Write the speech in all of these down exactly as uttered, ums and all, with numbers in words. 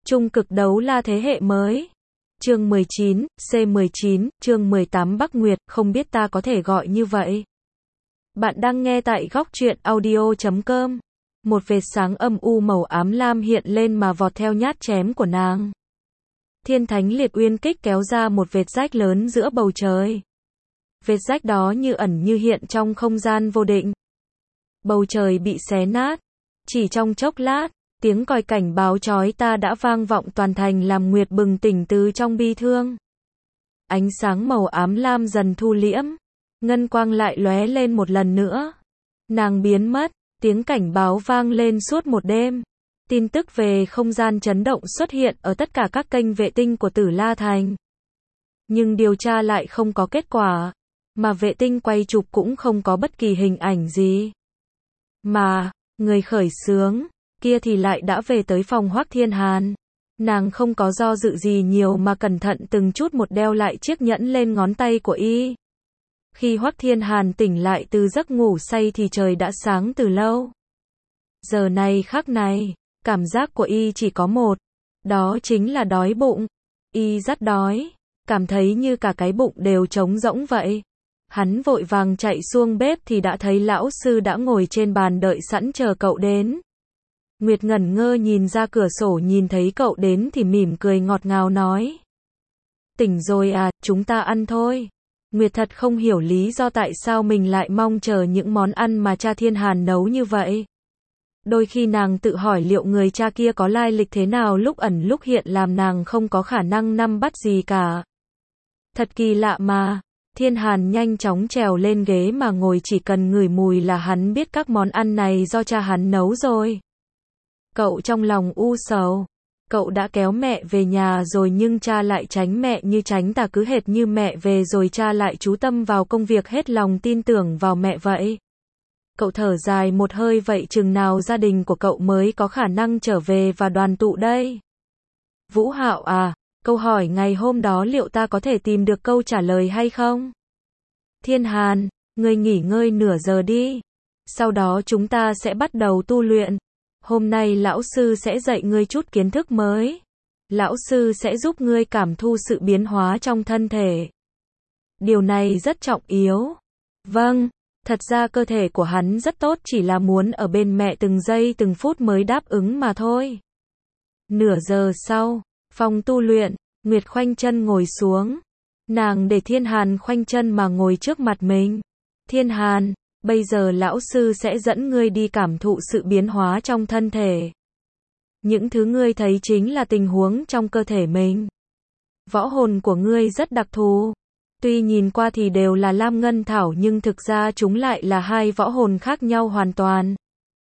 Trung cực đấu la thế hệ mới. Chương mười chín, C mười chín, chương mười tám Bắc Nguyệt, không biết ta có thể gọi như vậy. Bạn đang nghe tại góc truyện audio chấm com. Một vệt sáng âm u màu ám lam hiện lên mà vọt theo nhát chém của nàng. Thiên Thánh Liệt Uyên Kích kéo ra một vệt rách lớn giữa bầu trời. Vệt rách đó như ẩn như hiện trong không gian vô định. Bầu trời bị xé nát. Chỉ trong chốc lát, tiếng còi cảnh báo chói ta đã vang vọng toàn thành làm Nguyệt bừng tỉnh từ trong bi thương. Ánh sáng màu ám lam dần thu liễm, ngân quang lại lóe lên một lần nữa. Nàng biến mất, tiếng cảnh báo vang lên suốt một đêm. Tin tức về không gian chấn động xuất hiện ở tất cả các kênh vệ tinh của Tử La Thành. Nhưng điều tra lại không có kết quả, mà vệ tinh quay chụp cũng không có bất kỳ hình ảnh gì. Mà, người khởi xướng kia thì lại đã về tới phòng Hoắc Thiên Hàn. Nàng không có do dự gì nhiều mà cẩn thận từng chút một đeo lại chiếc nhẫn lên ngón tay của y. Khi Hoắc Thiên Hàn tỉnh lại từ giấc ngủ say thì trời đã sáng từ lâu. Giờ này khắc này, cảm giác của y chỉ có một, đó chính là đói bụng. Y rất đói, cảm thấy như cả cái bụng đều trống rỗng vậy. Hắn vội vàng chạy xuống bếp thì đã thấy lão sư đã ngồi trên bàn đợi sẵn chờ cậu đến. Nguyệt ngẩn ngơ nhìn ra cửa sổ, nhìn thấy cậu đến thì mỉm cười ngọt ngào nói. Tỉnh rồi à, chúng ta ăn thôi. Nguyệt thật không hiểu lý do tại sao mình lại mong chờ những món ăn mà cha Thiên Hàn nấu như vậy. Đôi khi nàng tự hỏi liệu người cha kia có lai lịch thế nào, lúc ẩn lúc hiện làm nàng không có khả năng nắm bắt gì cả. Thật kỳ lạ mà. Thiên Hàn nhanh chóng trèo lên ghế mà ngồi, chỉ cần ngửi mùi là hắn biết các món ăn này do cha hắn nấu rồi. Cậu trong lòng u sầu. Cậu đã kéo mẹ về nhà rồi nhưng cha lại tránh mẹ như tránh tà, cứ hệt như mẹ về rồi cha lại chú tâm vào công việc, hết lòng tin tưởng vào mẹ vậy. Cậu thở dài một hơi, vậy chừng nào gia đình của cậu mới có khả năng trở về và đoàn tụ đây? Vũ Hạo à, câu hỏi ngày hôm đó liệu ta có thể tìm được câu trả lời hay không? Thiên Hàn, ngươi nghỉ ngơi nửa giờ đi. Sau đó chúng ta sẽ bắt đầu tu luyện. Hôm nay lão sư sẽ dạy ngươi chút kiến thức mới. Lão sư sẽ giúp ngươi cảm thu sự biến hóa trong thân thể. Điều này rất trọng yếu. Vâng, thật ra cơ thể của hắn rất tốt, chỉ là muốn ở bên mẹ từng giây từng phút mới đáp ứng mà thôi. Nửa giờ sau, phòng tu luyện, Nguyệt khoanh chân ngồi xuống. Nàng để Thiên Hàn khoanh chân mà ngồi trước mặt mình. Thiên Hàn, bây giờ lão sư sẽ dẫn ngươi đi cảm thụ sự biến hóa trong thân thể. Những thứ ngươi thấy chính là tình huống trong cơ thể mình. Võ hồn của ngươi rất đặc thù. Tuy nhìn qua thì đều là Lam Ngân Thảo nhưng thực ra chúng lại là hai võ hồn khác nhau hoàn toàn.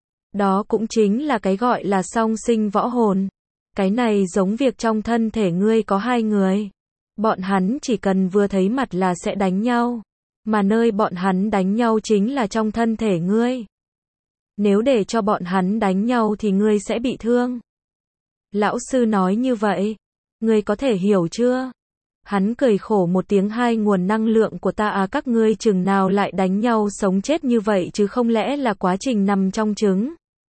Đó cũng chính là cái gọi là song sinh võ hồn. Cái này giống việc trong thân thể ngươi có hai người. Bọn hắn chỉ cần vừa thấy mặt là sẽ đánh nhau. Mà nơi bọn hắn đánh nhau chính là trong thân thể ngươi. Nếu để cho bọn hắn đánh nhau thì ngươi sẽ bị thương. Lão sư nói như vậy. Ngươi có thể hiểu chưa? Hắn cười khổ một tiếng, hai nguồn năng lượng của ta à, các ngươi chừng nào lại đánh nhau sống chết như vậy chứ không lẽ là quá trình nằm trong trứng?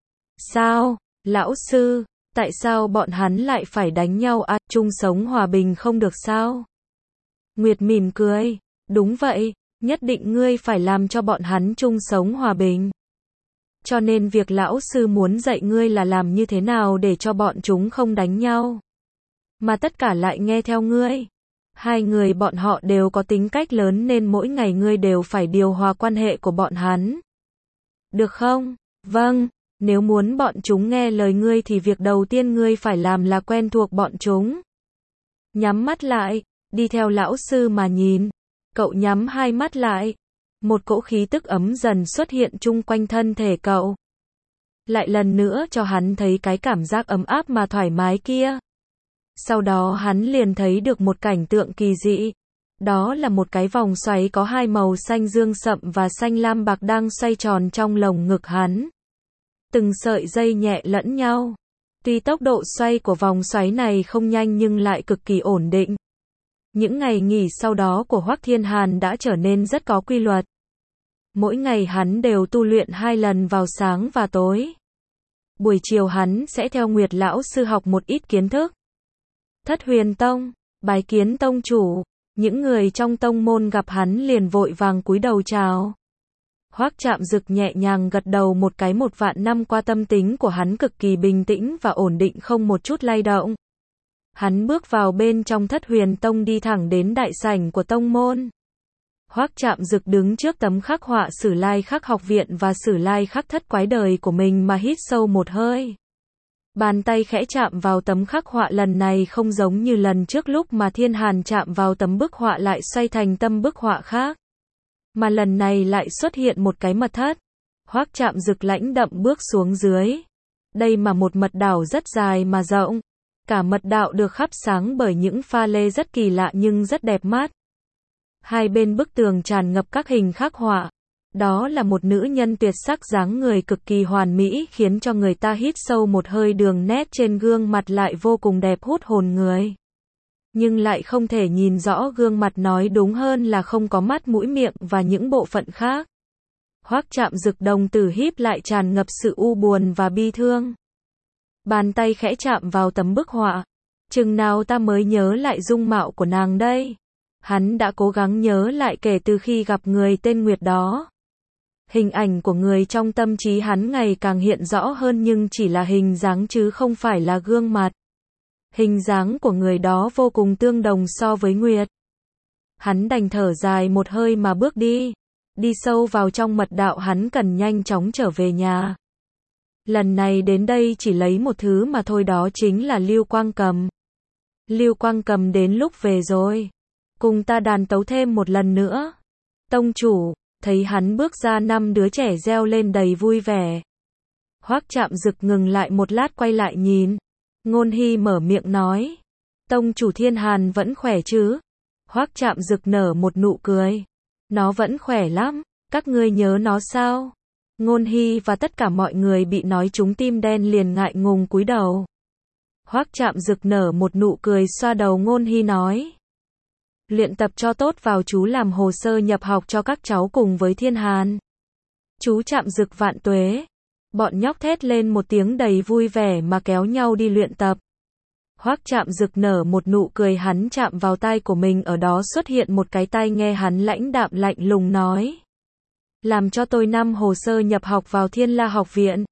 Sao? Lão sư, tại sao bọn hắn lại phải đánh nhau à, chung sống hòa bình không được sao? Nguyệt mỉm cười. Đúng vậy. Nhất định ngươi phải làm cho bọn hắn chung sống hòa bình. Cho nên việc lão sư muốn dạy ngươi là làm như thế nào để cho bọn chúng không đánh nhau. Mà tất cả lại nghe theo ngươi. Hai người bọn họ đều có tính cách lớn nên mỗi ngày ngươi đều phải điều hòa quan hệ của bọn hắn. Được không? Vâng, nếu muốn bọn chúng nghe lời ngươi thì việc đầu tiên ngươi phải làm là quen thuộc bọn chúng. Nhắm mắt lại, đi theo lão sư mà nhìn. Cậu nhắm hai mắt lại. Một cỗ khí tức ấm dần xuất hiện chung quanh thân thể cậu. Lại lần nữa cho hắn thấy cái cảm giác ấm áp mà thoải mái kia. Sau đó hắn liền thấy được một cảnh tượng kỳ dị. Đó là một cái vòng xoáy có hai màu xanh dương sậm và xanh lam bạc đang xoay tròn trong lồng ngực hắn. Từng sợi dây nhẹ lẫn nhau. Tuy tốc độ xoay của vòng xoáy này không nhanh nhưng lại cực kỳ ổn định. Những ngày nghỉ sau đó của Hoắc Thiên Hàn đã trở nên rất có quy luật. Mỗi ngày hắn đều tu luyện hai lần vào sáng và tối. Buổi chiều hắn sẽ theo Nguyệt lão sư học một ít kiến thức. Thất Huyền Tông, bái kiến tông chủ. Những người trong tông môn gặp hắn liền vội vàng cúi đầu chào. Hoắc Trạm Dực nhẹ nhàng gật đầu một cái, một vạn năm qua tâm tính của hắn cực kỳ bình tĩnh và ổn định, không một chút lay động. Hắn bước vào bên trong Thất Huyền Tông, đi thẳng đến đại sảnh của tông môn. Hoắc Trạm Dực đứng trước tấm khắc họa Sử Lai Khắc học viện và Sử Lai Khắc thất quái đời của mình mà hít sâu một hơi. Bàn tay khẽ chạm vào tấm khắc họa, lần này không giống như lần trước lúc mà Thiên Hàn chạm vào tấm bức họa lại xoay thành tâm bức họa khác. Mà lần này lại xuất hiện một cái mật thất. Hoắc Trạm Dực lãnh đậm bước xuống dưới. Đây mà một mật đảo rất dài mà rộng. Cả mật đạo được khắp sáng bởi những pha lê rất kỳ lạ nhưng rất đẹp mắt. Hai bên bức tường tràn ngập các hình khắc họa. Đó là một nữ nhân tuyệt sắc, dáng người cực kỳ hoàn mỹ, khiến cho người ta hít sâu một hơi, đường nét trên gương mặt lại vô cùng đẹp, hút hồn người. Nhưng lại không thể nhìn rõ gương mặt, nói đúng hơn là không có mắt, mũi, miệng và những bộ phận khác. Hoắc Trạm Dực đồng tử híp lại, tràn ngập sự u buồn và bi thương. Bàn tay khẽ chạm vào tấm bức họa. Chừng nào ta mới nhớ lại dung mạo của nàng đây? Hắn đã cố gắng nhớ lại kể từ khi gặp người tên Nguyệt đó. Hình ảnh của người trong tâm trí hắn ngày càng hiện rõ hơn, nhưng chỉ là hình dáng chứ không phải là gương mặt. Hình dáng của người đó vô cùng tương đồng so với Nguyệt. Hắn đành thở dài một hơi mà bước đi. Đi sâu vào trong mật đạo, hắn cần nhanh chóng trở về nhà. Lần này đến đây chỉ lấy một thứ mà thôi, đó chính là Lưu Quang Cầm. Lưu Quang Cầm đến lúc về rồi. Cùng ta đàn tấu thêm một lần nữa. Tông chủ, thấy hắn bước ra, năm đứa trẻ reo lên đầy vui vẻ. Hoắc Trạm Dực ngừng lại một lát, quay lại nhìn. Ngôn Hy mở miệng nói. Tông chủ Thiên Hàn vẫn khỏe chứ? Hoắc Trạm Dực nở một nụ cười. Nó vẫn khỏe lắm, các ngươi nhớ nó sao? Ngôn Hy và tất cả mọi người bị nói trúng tim đen liền ngại ngùng cúi đầu. Hoắc Trạm Dực nở một nụ cười, xoa đầu Ngôn Hy nói. Luyện tập cho tốt vào, chú làm hồ sơ nhập học cho các cháu cùng với Thiên Hàn. Chú Trạm Dực vạn tuế. Bọn nhóc thét lên một tiếng đầy vui vẻ mà kéo nhau đi luyện tập. Hoắc Trạm Dực nở một nụ cười, hắn chạm vào tai của mình, ở đó xuất hiện một cái tai nghe, hắn lãnh đạm lạnh lùng nói. Làm cho tôi năm hồ sơ nhập học vào Thiên La học viện.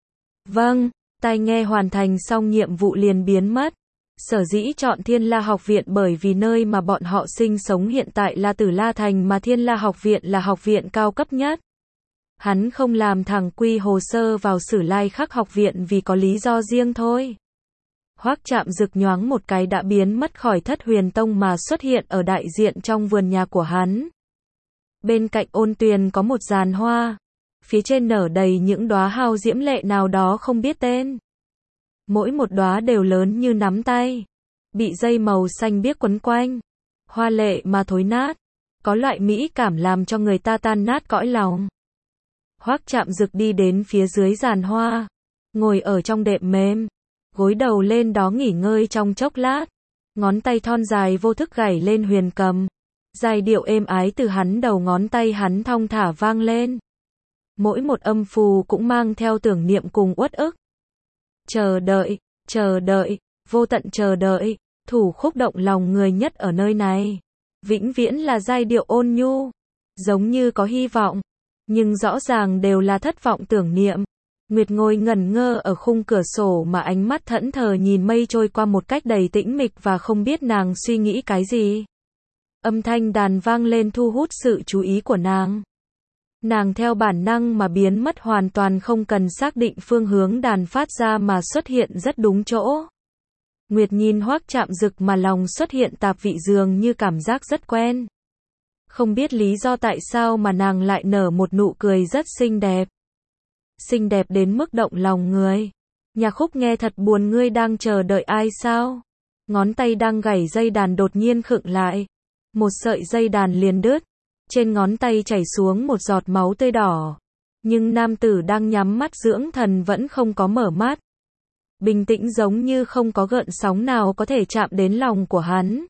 Vâng, tai nghe hoàn thành xong nhiệm vụ liền biến mất. Sở dĩ chọn Thiên La học viện bởi vì nơi mà bọn họ sinh sống hiện tại là Tử La Thành, mà Thiên La học viện là học viện cao cấp nhất. Hắn không làm thẳng quy hồ sơ vào Sử Lai Khắc học viện vì có lý do riêng thôi. Hoắc Trạm Dực nhoáng một cái đã biến mất khỏi Thất Huyền Tông mà xuất hiện ở đại diện trong vườn nhà của hắn. Bên cạnh ôn tuyền có một giàn hoa. Phía trên nở đầy những đóa hao diễm lệ nào đó không biết tên. Mỗi một đóa đều lớn như nắm tay. Bị dây màu xanh biếc quấn quanh. Hoa lệ mà thối nát. Có loại mỹ cảm làm cho người ta tan nát cõi lòng. Hoắc Trạm Dực đi đến phía dưới giàn hoa. Ngồi ở trong đệm mềm. Gối đầu lên đó nghỉ ngơi trong chốc lát. Ngón tay thon dài vô thức gảy lên huyền cầm. Giai điệu êm ái từ hắn đầu ngón tay hắn thong thả vang lên. Mỗi một âm phù cũng mang theo tưởng niệm cùng uất ức. Chờ đợi, chờ đợi, vô tận chờ đợi, thủ khúc động lòng người nhất ở nơi này. Vĩnh viễn là giai điệu ôn nhu, giống như có hy vọng, nhưng rõ ràng đều là thất vọng tưởng niệm. Nguyệt ngồi ngẩn ngơ ở khung cửa sổ mà ánh mắt thẫn thờ nhìn mây trôi qua một cách đầy tĩnh mịch và không biết nàng suy nghĩ cái gì. Âm thanh đàn vang lên thu hút sự chú ý của nàng. Nàng theo bản năng mà biến mất, hoàn toàn không cần xác định phương hướng đàn phát ra mà xuất hiện rất đúng chỗ. Nguyệt nhìn Hoắc Trạm Dực mà lòng xuất hiện tạp vị, dường như cảm giác rất quen. Không biết lý do tại sao mà nàng lại nở một nụ cười rất xinh đẹp. Xinh đẹp đến mức động lòng người. Nhạc khúc nghe thật buồn, ngươi đang chờ đợi ai sao? Ngón tay đang gảy dây đàn đột nhiên khựng lại. Một sợi dây đàn liền đứt. Trên ngón tay chảy xuống một giọt máu tươi đỏ. Nhưng nam tử đang nhắm mắt dưỡng thần vẫn không có mở mắt. Bình tĩnh giống như không có gợn sóng nào có thể chạm đến lòng của hắn.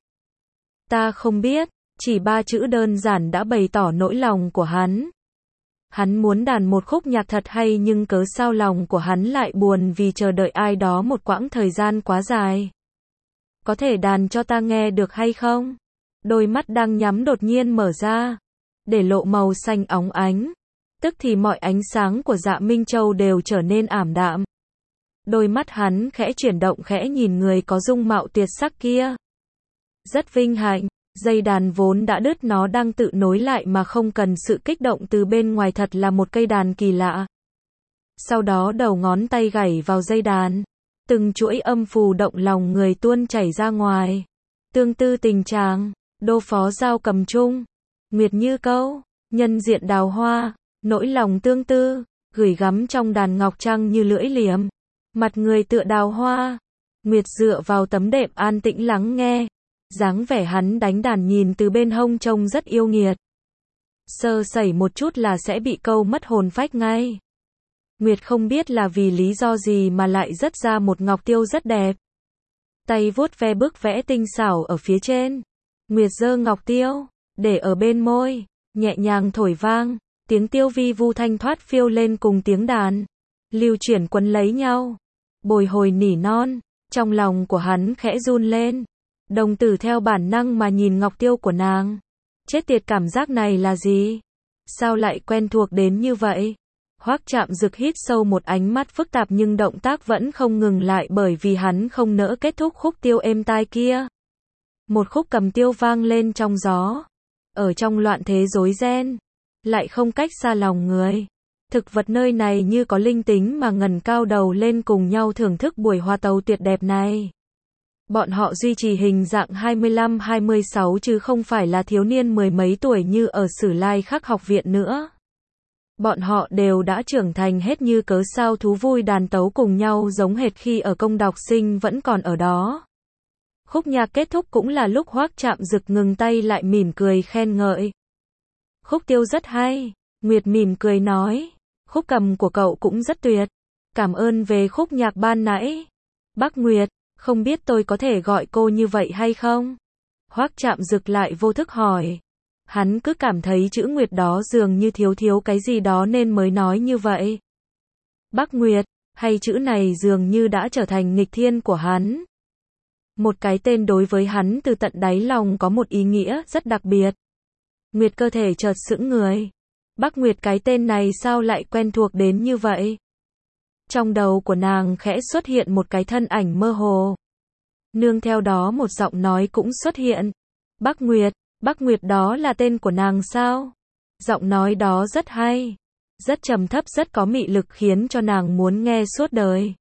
Ta không biết, chỉ ba chữ đơn giản đã bày tỏ nỗi lòng của hắn. Hắn muốn đàn một khúc nhạc thật hay, nhưng cớ sao lòng của hắn lại buồn vì chờ đợi ai đó một quãng thời gian quá dài. Có thể đàn cho ta nghe được hay không? Đôi mắt đang nhắm đột nhiên mở ra, để lộ màu xanh óng ánh. Tức thì mọi ánh sáng của Dạ Minh Châu đều trở nên ảm đạm. Đôi mắt hắn khẽ chuyển động khẽ nhìn người có dung mạo tuyệt sắc kia. Rất vinh hạnh, dây đàn vốn đã đứt nó đang tự nối lại mà không cần sự kích động từ bên ngoài, thật là một cây đàn kỳ lạ. Sau đó đầu ngón tay gảy vào dây đàn, từng chuỗi âm phù động lòng người tuôn chảy ra ngoài. Tương tư tình chàng, đô phó giao cầm chung, nguyệt như câu, nhân diện đào hoa, nỗi lòng tương tư, gửi gắm trong đàn ngọc trăng như lưỡi liềm. Mặt người tựa đào hoa, Nguyệt dựa vào tấm đệm an tĩnh lắng nghe. Dáng vẻ hắn đánh đàn nhìn từ bên hông trông rất yêu nghiệt. Sơ sẩy một chút là sẽ bị câu mất hồn phách ngay. Nguyệt không biết là vì lý do gì mà lại rớt ra một ngọc tiêu rất đẹp. Tay vuốt ve bức vẽ tinh xảo ở phía trên. Nguyệt giơ ngọc tiêu, để ở bên môi, nhẹ nhàng thổi vang, tiếng tiêu vi vu thanh thoát phiêu lên cùng tiếng đàn. Lưu chuyển quấn lấy nhau, bồi hồi nỉ non, trong lòng của hắn khẽ run lên. Đồng tử theo bản năng mà nhìn ngọc tiêu của nàng. Chết tiệt, cảm giác này là gì? Sao lại quen thuộc đến như vậy? Hoắc Trạm Dực hít sâu một ánh mắt phức tạp nhưng động tác vẫn không ngừng lại bởi vì hắn không nỡ kết thúc khúc tiêu êm tai kia. Một khúc cầm tiêu vang lên trong gió. Ở trong loạn thế rối ren, lại không cách xa lòng người. Thực vật nơi này như có linh tính mà ngẩng cao đầu lên cùng nhau thưởng thức buổi hoa tấu tuyệt đẹp này. Bọn họ duy trì hình dạng hai mươi lăm hai mươi sáu chứ không phải là thiếu niên mười mấy tuổi như ở Sử Lai Khắc học viện nữa. Bọn họ đều đã trưởng thành hết, như cớ sao thú vui đàn tấu cùng nhau giống hệt khi ở công đọc sinh vẫn còn ở đó. Khúc nhạc kết thúc cũng là lúc Hoắc Trạm Dực ngừng tay lại mỉm cười khen ngợi. Khúc tiêu rất hay, Nguyệt mỉm cười nói. Khúc cầm của cậu cũng rất tuyệt. Cảm ơn về khúc nhạc ban nãy. Bác Nguyệt, không biết tôi có thể gọi cô như vậy hay không? Hoắc Trạm Dực lại vô thức hỏi. Hắn cứ cảm thấy chữ Nguyệt đó dường như thiếu thiếu cái gì đó nên mới nói như vậy. Bác Nguyệt, hay chữ này dường như đã trở thành nghịch thiên của hắn. Một cái tên đối với hắn từ tận đáy lòng có một ý nghĩa rất đặc biệt. Nguyệt cơ thể chợt sững người. Bác Nguyệt, cái tên này sao lại quen thuộc đến như vậy? Trong đầu của nàng khẽ xuất hiện một cái thân ảnh mơ hồ. Nương theo đó một giọng nói cũng xuất hiện. Bác Nguyệt, Bác Nguyệt đó là tên của nàng sao? Giọng nói đó rất hay, rất trầm thấp, rất có mị lực khiến cho nàng muốn nghe suốt đời.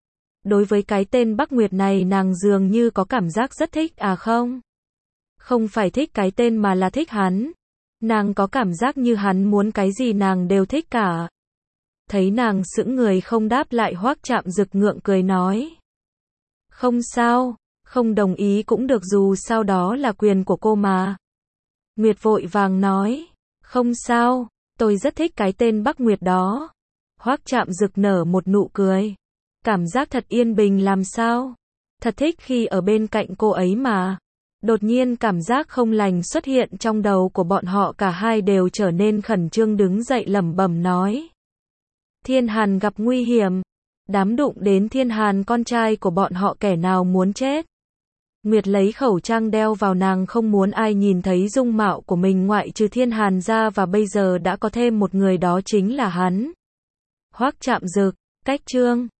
Đối với cái tên Bác Nguyệt này nàng dường như có cảm giác rất thích à không? Không phải thích cái tên mà là thích hắn. Nàng có cảm giác như hắn muốn cái gì nàng đều thích cả. Thấy nàng sững người không đáp lại, Hoắc Trạm Dực ngượng cười nói. Không sao, không đồng ý cũng được, dù sao đó là quyền của cô mà. Nguyệt vội vàng nói. Không sao, tôi rất thích cái tên Bắc Nguyệt đó. Hoắc Trạm Dực nở một nụ cười. Cảm giác thật yên bình làm sao. Thật thích khi ở bên cạnh cô ấy mà. Đột nhiên cảm giác không lành xuất hiện trong đầu của bọn họ, cả hai đều trở nên khẩn trương đứng dậy lẩm bẩm nói. Thiên Hàn gặp nguy hiểm. Đám đụng đến Thiên Hàn con trai của bọn họ kẻ nào muốn chết. Nguyệt lấy khẩu trang đeo vào, nàng không muốn ai nhìn thấy dung mạo của mình ngoại trừ Thiên Hàn ra, và bây giờ đã có thêm một người, đó chính là hắn. Hoắc Trạm Dực, cách chương